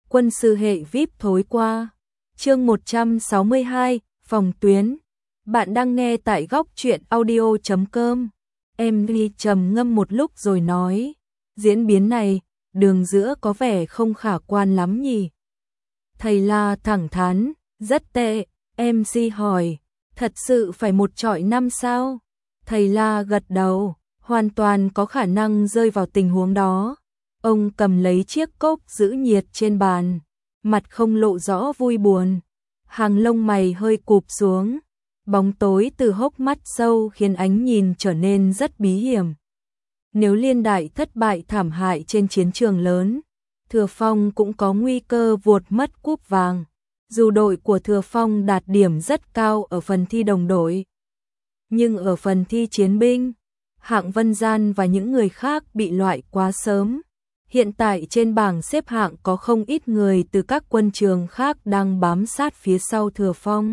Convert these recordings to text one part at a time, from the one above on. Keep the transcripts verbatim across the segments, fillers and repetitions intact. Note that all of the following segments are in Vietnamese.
quân sư hệ vê i pê thối qua. Chương một trăm sáu mươi hai, phòng tuyến. Bạn đang nghe tại góc truyện audio chấm com. Em Ly trầm ngâm một lúc rồi nói, diễn biến này, đường giữa có vẻ không khả quan lắm nhỉ. Thầy La thẳng thắn, rất tệ. em xê hỏi, thật sự phải một chọi năm sao? Thầy La gật đầu, hoàn toàn có khả năng rơi vào tình huống đó. Ông cầm lấy chiếc cốc giữ nhiệt trên bàn, mặt không lộ rõ vui buồn, hàng lông mày hơi cụp xuống, bóng tối từ hốc mắt sâu khiến ánh nhìn trở nên rất bí hiểm. Nếu Liên Đại thất bại thảm hại trên chiến trường lớn, Thừa Phong cũng có nguy cơ vuột mất cúp vàng. Dù đội của Thừa Phong đạt điểm rất cao ở phần thi đồng đội, nhưng ở phần thi chiến binh, Hạng Vân Gian và những người khác bị loại quá sớm. Hiện tại trên bảng xếp hạng có không ít người từ các quân trường khác đang bám sát phía sau Thừa Phong.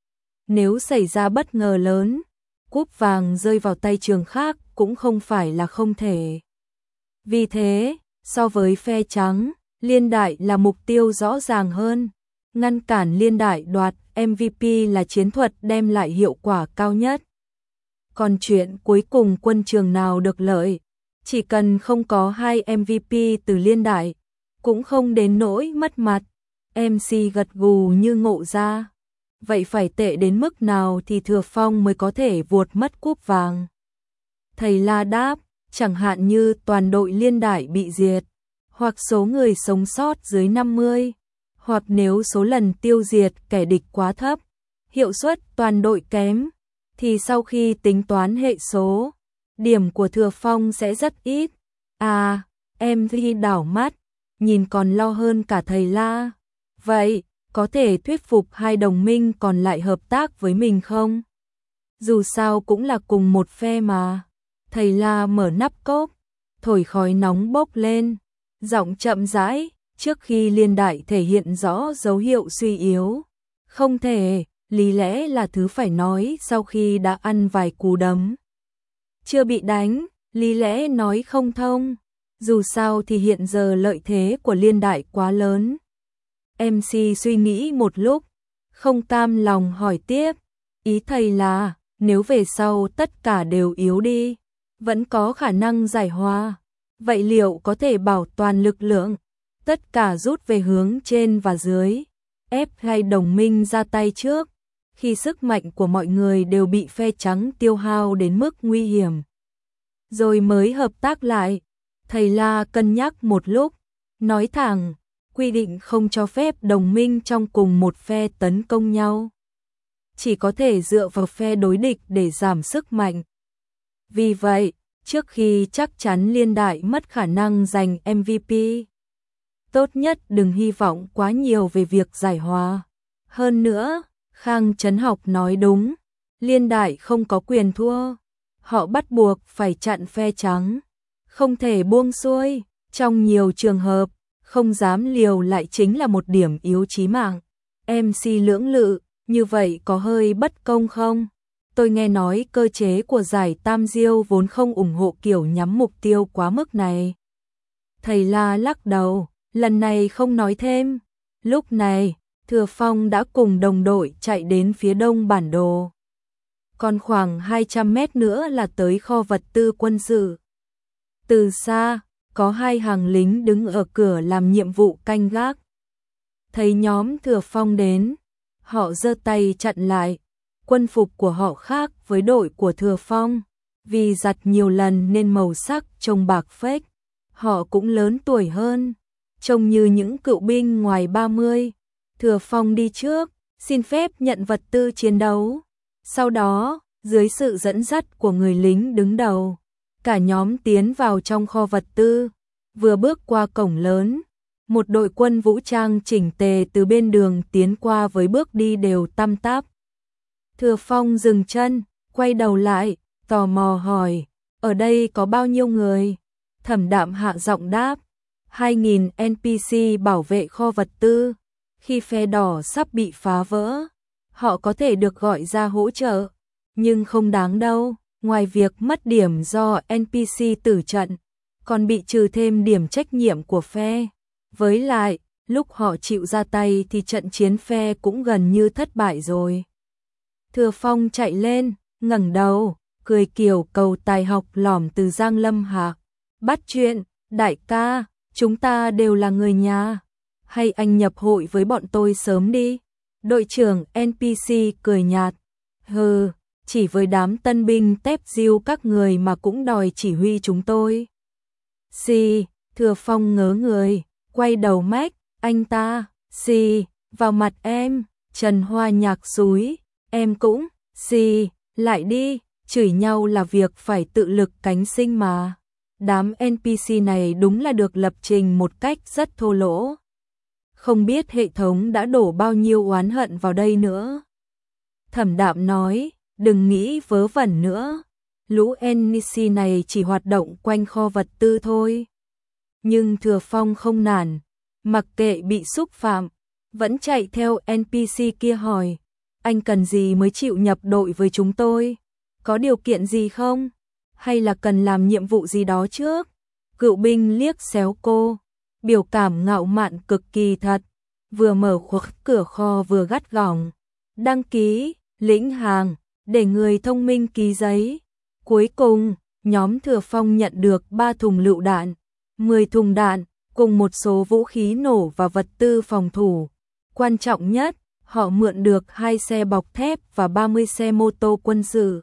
Nếu xảy ra bất ngờ lớn, cúp vàng rơi vào tay trường khác cũng không phải là không thể. Vì thế, so với phe trắng, Liên Đại là mục tiêu rõ ràng hơn. Ngăn cản Liên Đại đoạt em vê pê là chiến thuật đem lại hiệu quả cao nhất. Còn chuyện cuối cùng quân trường nào được lợi, chỉ cần không có hai em vê pê từ Liên Đại, cũng không đến nỗi mất mặt. em xê gật gù như ngộ ra. Vậy phải tệ đến mức nào thì Thừa Phong mới có thể vuột mất cúp vàng? Thầy La đáp, chẳng hạn như toàn đội Liên Đại bị diệt, hoặc số người sống sót dưới năm mươi, hoặc nếu số lần tiêu diệt kẻ địch quá thấp, hiệu suất toàn đội kém, thì sau khi tính toán hệ số, điểm của Thừa Phong sẽ rất ít. À, em Thi đảo mắt, nhìn còn lo hơn cả thầy La. Vậy, có thể thuyết phục hai đồng minh còn lại hợp tác với mình không? Dù sao cũng là cùng một phe mà. Thầy La mở nắp cốc, thổi khói nóng bốc lên, giọng chậm rãi, trước khi Liên Đại thể hiện rõ dấu hiệu suy yếu. Không thể, lý lẽ là thứ phải nói sau khi đã ăn vài cú đấm. Chưa bị đánh, lý lẽ nói không thông. Dù sao thì hiện giờ lợi thế của Liên Đại quá lớn. em xê suy nghĩ một lúc, không cam lòng hỏi tiếp. Ý thầy là, nếu về sau tất cả đều yếu đi, vẫn có khả năng giải hòa. Vậy liệu có thể bảo toàn lực lượng, tất cả rút về hướng trên và dưới, ép hai đồng minh ra tay trước, khi sức mạnh của mọi người đều bị phe trắng tiêu hao đến mức nguy hiểm, rồi mới hợp tác lại? Thầy La cân nhắc một lúc, nói thẳng, quy định không cho phép đồng minh trong cùng một phe tấn công nhau. Chỉ có thể dựa vào phe đối địch để giảm sức mạnh. Vì vậy, trước khi chắc chắn Liên Đại mất khả năng giành em vê pê, tốt nhất đừng hy vọng quá nhiều về việc giải hòa. Hơn nữa, Khang Trấn Học nói đúng, Liên Đại không có quyền thua. Họ bắt buộc phải chặn phe trắng, không thể buông xuôi. Trong nhiều trường hợp, không dám liều lại chính là một điểm yếu chí mạng. em xê lưỡng lự, như vậy có hơi bất công không? Tôi nghe nói cơ chế của giải Tam Diêu vốn không ủng hộ kiểu nhắm mục tiêu quá mức này. Thầy La lắc đầu, lần này không nói thêm. Lúc này, Thừa Phong đã cùng đồng đội chạy đến phía đông bản đồ. Còn khoảng hai trăm mét nữa là tới kho vật tư quân sự. Từ xa, có hai hàng lính đứng ở cửa làm nhiệm vụ canh gác. Thấy nhóm Thừa Phong đến, họ giơ tay chặn lại. Quân phục của họ khác với đội của Thừa Phong, vì giặt nhiều lần nên màu sắc trông bạc phếch. Họ cũng lớn tuổi hơn, trông như những cựu binh ngoài ba mươi. Thừa Phong đi trước, xin phép nhận vật tư chiến đấu. Sau đó, dưới sự dẫn dắt của người lính đứng đầu, cả nhóm tiến vào trong kho vật tư. Vừa bước qua cổng lớn, một đội quân vũ trang chỉnh tề từ bên đường tiến qua với bước đi đều tăm tắp. Thừa Phong dừng chân, quay đầu lại, tò mò hỏi, ở đây có bao nhiêu người? Thẩm Đạm hạ giọng đáp, hai nghìn en pê xê bảo vệ kho vật tư. Khi phe đỏ sắp bị phá vỡ, họ có thể được gọi ra hỗ trợ, nhưng không đáng đâu. Ngoài việc mất điểm do en pê xê tử trận, còn bị trừ thêm điểm trách nhiệm của phe. Với lại, lúc họ chịu ra tay thì trận chiến phe cũng gần như thất bại rồi. Thừa Phong chạy lên, ngẩng đầu, cười kiểu cầu tài học lỏm từ Giang Lâm Hạ. Bắt chuyện, đại ca, chúng ta đều là người nhà. Hay anh nhập hội với bọn tôi sớm đi. Đội trưởng en pê xê cười nhạt. Hừ, chỉ với đám tân binh tép diêu các người mà cũng đòi chỉ huy chúng tôi. Xì, Thừa Phong ngớ người, quay đầu mách, anh ta, xì, vào mặt em, Trần Hoa Nhạc xúi, em cũng, xì, lại đi, chửi nhau là việc phải tự lực cánh sinh mà. Đám en pê xê này đúng là được lập trình một cách rất thô lỗ. Không biết hệ thống đã đổ bao nhiêu oán hận vào đây nữa. Thẩm Đạm nói, đừng nghĩ vớ vẩn nữa. Lũ en pê xê này chỉ hoạt động quanh kho vật tư thôi. Nhưng Thừa Phong không nản, mặc kệ bị xúc phạm, vẫn chạy theo en pê xê kia hỏi, anh cần gì mới chịu nhập đội với chúng tôi? Có điều kiện gì không? Hay là cần làm nhiệm vụ gì đó trước? Cựu binh liếc xéo cô, biểu cảm ngạo mạn cực kỳ thật, vừa mở khuất cửa kho vừa gắt gỏng. Đăng ký, lĩnh hàng, để người thông minh ký giấy. Cuối cùng, nhóm Thừa Phong nhận được ba thùng lựu đạn, mười thùng đạn, cùng một số vũ khí nổ và vật tư phòng thủ. Quan trọng nhất, họ mượn được hai xe bọc thép và ba mươi xe mô tô quân sự.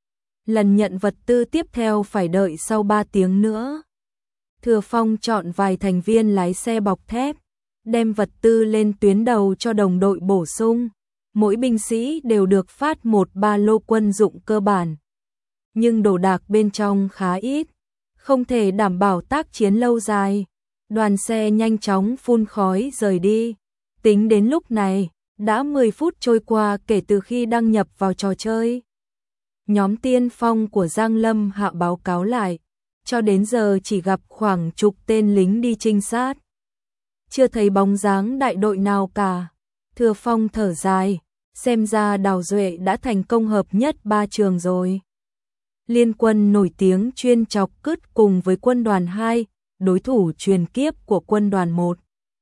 Lần nhận vật tư tiếp theo phải đợi sau ba tiếng nữa. Thừa Phong chọn vài thành viên lái xe bọc thép, đem vật tư lên tuyến đầu cho đồng đội bổ sung. Mỗi binh sĩ đều được phát một ba lô quân dụng cơ bản. Nhưng đồ đạc bên trong khá ít, không thể đảm bảo tác chiến lâu dài. Đoàn xe nhanh chóng phun khói rời đi. Tính đến lúc này, đã mười phút trôi qua kể từ khi đăng nhập vào trò chơi. Nhóm tiên phong của Giang Lâm Hạ báo cáo lại, cho đến giờ chỉ gặp khoảng chục tên lính đi trinh sát. Chưa thấy bóng dáng đại đội nào cả. Thừa Phong thở dài, xem ra Đào Duệ đã thành công hợp nhất ba trường rồi. Liên quân nổi tiếng chuyên chọc cứt cùng với quân đoàn hai, đối thủ truyền kiếp của quân đoàn một,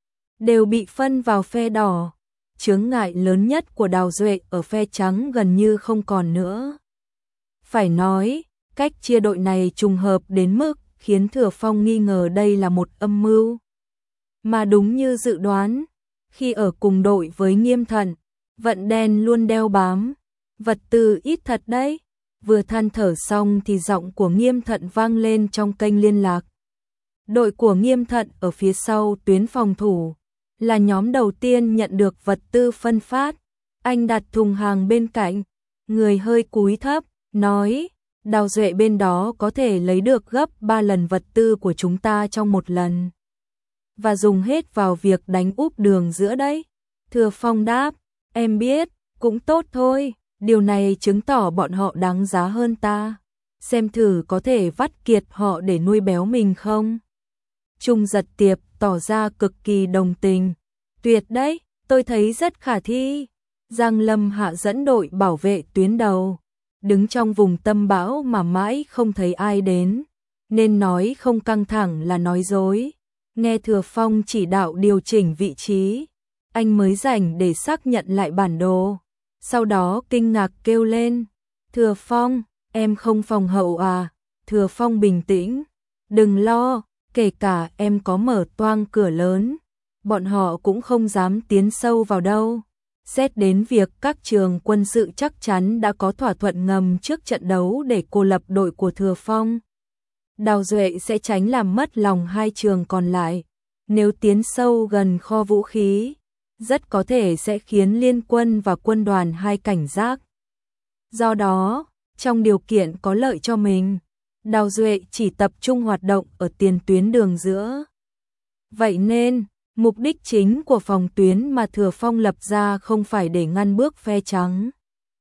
đều bị phân vào phe đỏ. Chướng ngại lớn nhất của Đào Duệ ở phe trắng gần như không còn nữa. Phải nói, cách chia đội này trùng hợp đến mức khiến Thừa Phong nghi ngờ đây là một âm mưu. Mà đúng như dự đoán, khi ở cùng đội với Nghiêm Thận, Vận Đen luôn đeo bám. Vật tư ít thật đấy. Vừa than thở xong thì giọng của Nghiêm Thận vang lên trong kênh liên lạc. Đội của Nghiêm Thận ở phía sau tuyến phòng thủ, là nhóm đầu tiên nhận được vật tư phân phát. Anh đặt thùng hàng bên cạnh, người hơi cúi thấp, nói, Đào Duệ bên đó có thể lấy được gấp ba lần vật tư của chúng ta trong một lần. Và dùng hết vào việc đánh úp đường giữa đấy. Thừa Phong đáp, em biết, cũng tốt thôi, điều này chứng tỏ bọn họ đáng giá hơn ta. Xem thử có thể vắt kiệt họ để nuôi béo mình không? Trung Giật Tiệp tỏ ra cực kỳ đồng tình. Tuyệt đấy, tôi thấy rất khả thi. Giang Lâm Hạ dẫn đội bảo vệ tuyến đầu, đứng trong vùng tâm bão mà mãi không thấy ai đến, nên nói không căng thẳng là nói dối. Nghe Thừa Phong chỉ đạo điều chỉnh vị trí, anh mới rảnh để xác nhận lại bản đồ. Sau đó kinh ngạc kêu lên, Thừa Phong, em không phòng hậu à? Thừa Phong bình tĩnh, đừng lo, kể cả em có mở toang cửa lớn, bọn họ cũng không dám tiến sâu vào đâu. Xét đến việc các trường quân sự chắc chắn đã có thỏa thuận ngầm trước trận đấu để cô lập đội của Thừa Phong, Đào Duệ sẽ tránh làm mất lòng hai trường còn lại. Nếu tiến sâu gần kho vũ khí, rất có thể sẽ khiến liên quân và quân đoàn hai cảnh giác. Do đó, trong điều kiện có lợi cho mình, Đào Duệ chỉ tập trung hoạt động ở tiền tuyến đường giữa. Vậy nên, mục đích chính của phòng tuyến mà Thừa Phong lập ra không phải để ngăn bước phe trắng,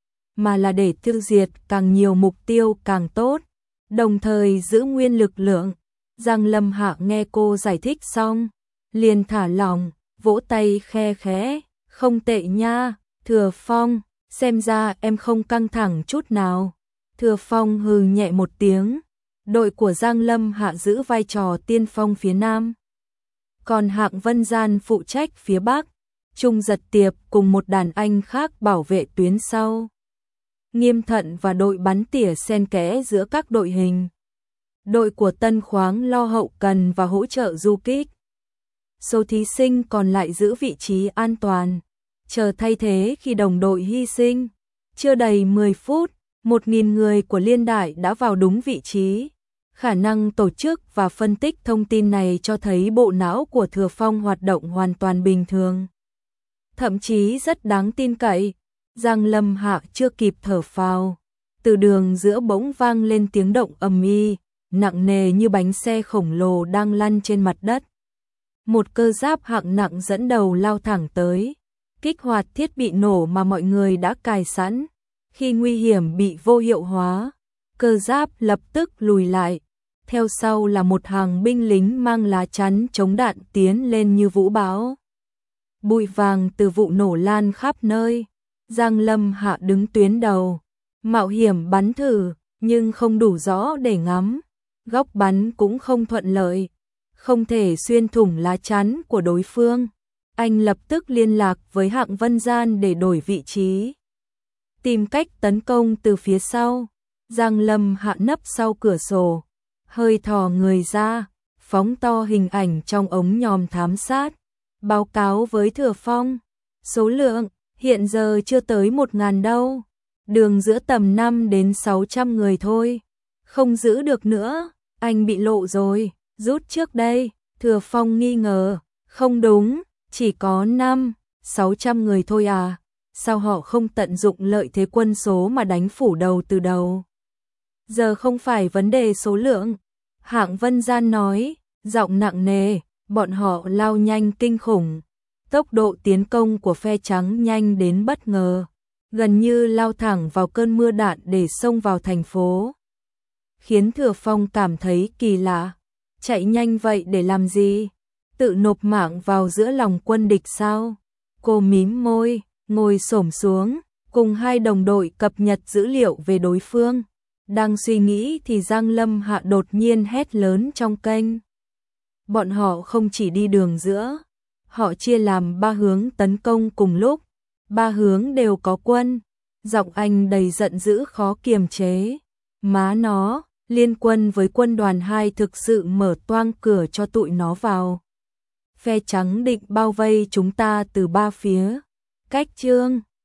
mà là để tiêu diệt càng nhiều mục tiêu càng tốt, đồng thời giữ nguyên lực lượng. Giang Lâm Hạ nghe cô giải thích xong, liền thả lỏng, vỗ tay khe khẽ, không tệ nha, Thừa Phong, xem ra em không căng thẳng chút nào. Thừa Phong hừ nhẹ một tiếng, đội của Giang Lâm Hạ giữ vai trò tiên phong phía Nam. còn Hạng Vân Gian phụ trách phía Bắc, Trung Giật Tiệp cùng một đàn anh khác bảo vệ tuyến sau. Nghiêm Thận và đội bắn tỉa xen kẽ giữa các đội hình. Đội của Tân Khoáng lo hậu cần và hỗ trợ du kích. Số thí sinh còn lại giữ vị trí an toàn, chờ thay thế khi đồng đội hy sinh. Chưa đầy mười phút, một nghìn người của liên đại đã vào đúng vị trí. Khả năng tổ chức và phân tích thông tin này cho thấy bộ não của Thừa Phong hoạt động hoàn toàn bình thường. Thậm chí rất đáng tin cậy. Giang Lâm Hạ chưa kịp thở phào, từ đường giữa bỗng vang lên tiếng động ầm ĩ, nặng nề như bánh xe khổng lồ đang lăn trên mặt đất. Một cơ giáp hạng nặng dẫn đầu lao thẳng tới, kích hoạt thiết bị nổ mà mọi người đã cài sẵn. Khi nguy hiểm bị vô hiệu hóa, cơ giáp lập tức lùi lại. Theo sau là một hàng binh lính mang lá chắn chống đạn tiến lên như vũ bão. Bụi vàng từ vụ nổ lan khắp nơi. Giang Lâm Hạ đứng tuyến đầu, mạo hiểm bắn thử, nhưng không đủ rõ để ngắm. Góc bắn cũng không thuận lợi, không thể xuyên thủng lá chắn của đối phương. Anh lập tức liên lạc với Hạng Vân Gian để đổi vị trí, tìm cách tấn công từ phía sau. Giang Lâm Hạ nấp sau cửa sổ, hơi thò người ra, phóng to hình ảnh trong ống nhòm thám sát, báo cáo với Thừa Phong. Số lượng hiện giờ chưa tới một ngàn đâu, đường giữa tầm năm đến sáu trăm người thôi, không giữ được nữa, anh bị lộ rồi, rút trước đây. Thừa Phong nghi ngờ, không đúng, chỉ có năm, sáu trăm người thôi à, sao họ không tận dụng lợi thế quân số mà đánh phủ đầu từ đầu. Giờ không phải vấn đề số lượng, Hạng Vân Gian nói, giọng nặng nề, bọn họ lao nhanh kinh khủng. Tốc độ tiến công của phe trắng nhanh đến bất ngờ, gần như lao thẳng vào cơn mưa đạn để xông vào thành phố. Khiến Thừa Phong cảm thấy kỳ lạ, chạy nhanh vậy để làm gì? Tự nộp mạng vào giữa lòng quân địch sao? Cô mím môi, ngồi xổm xuống, cùng hai đồng đội cập nhật dữ liệu về đối phương. Đang suy nghĩ thì Giang Lâm Hạ đột nhiên hét lớn trong kênh. Bọn họ không chỉ đi đường giữa, họ chia làm ba hướng tấn công cùng lúc, ba hướng đều có quân. Giọng anh đầy giận dữ khó kiềm chế. Má nó, liên quân với quân đoàn hai thực sự mở toang cửa cho tụi nó vào. Phe trắng định bao vây chúng ta từ ba phía. Cách Trương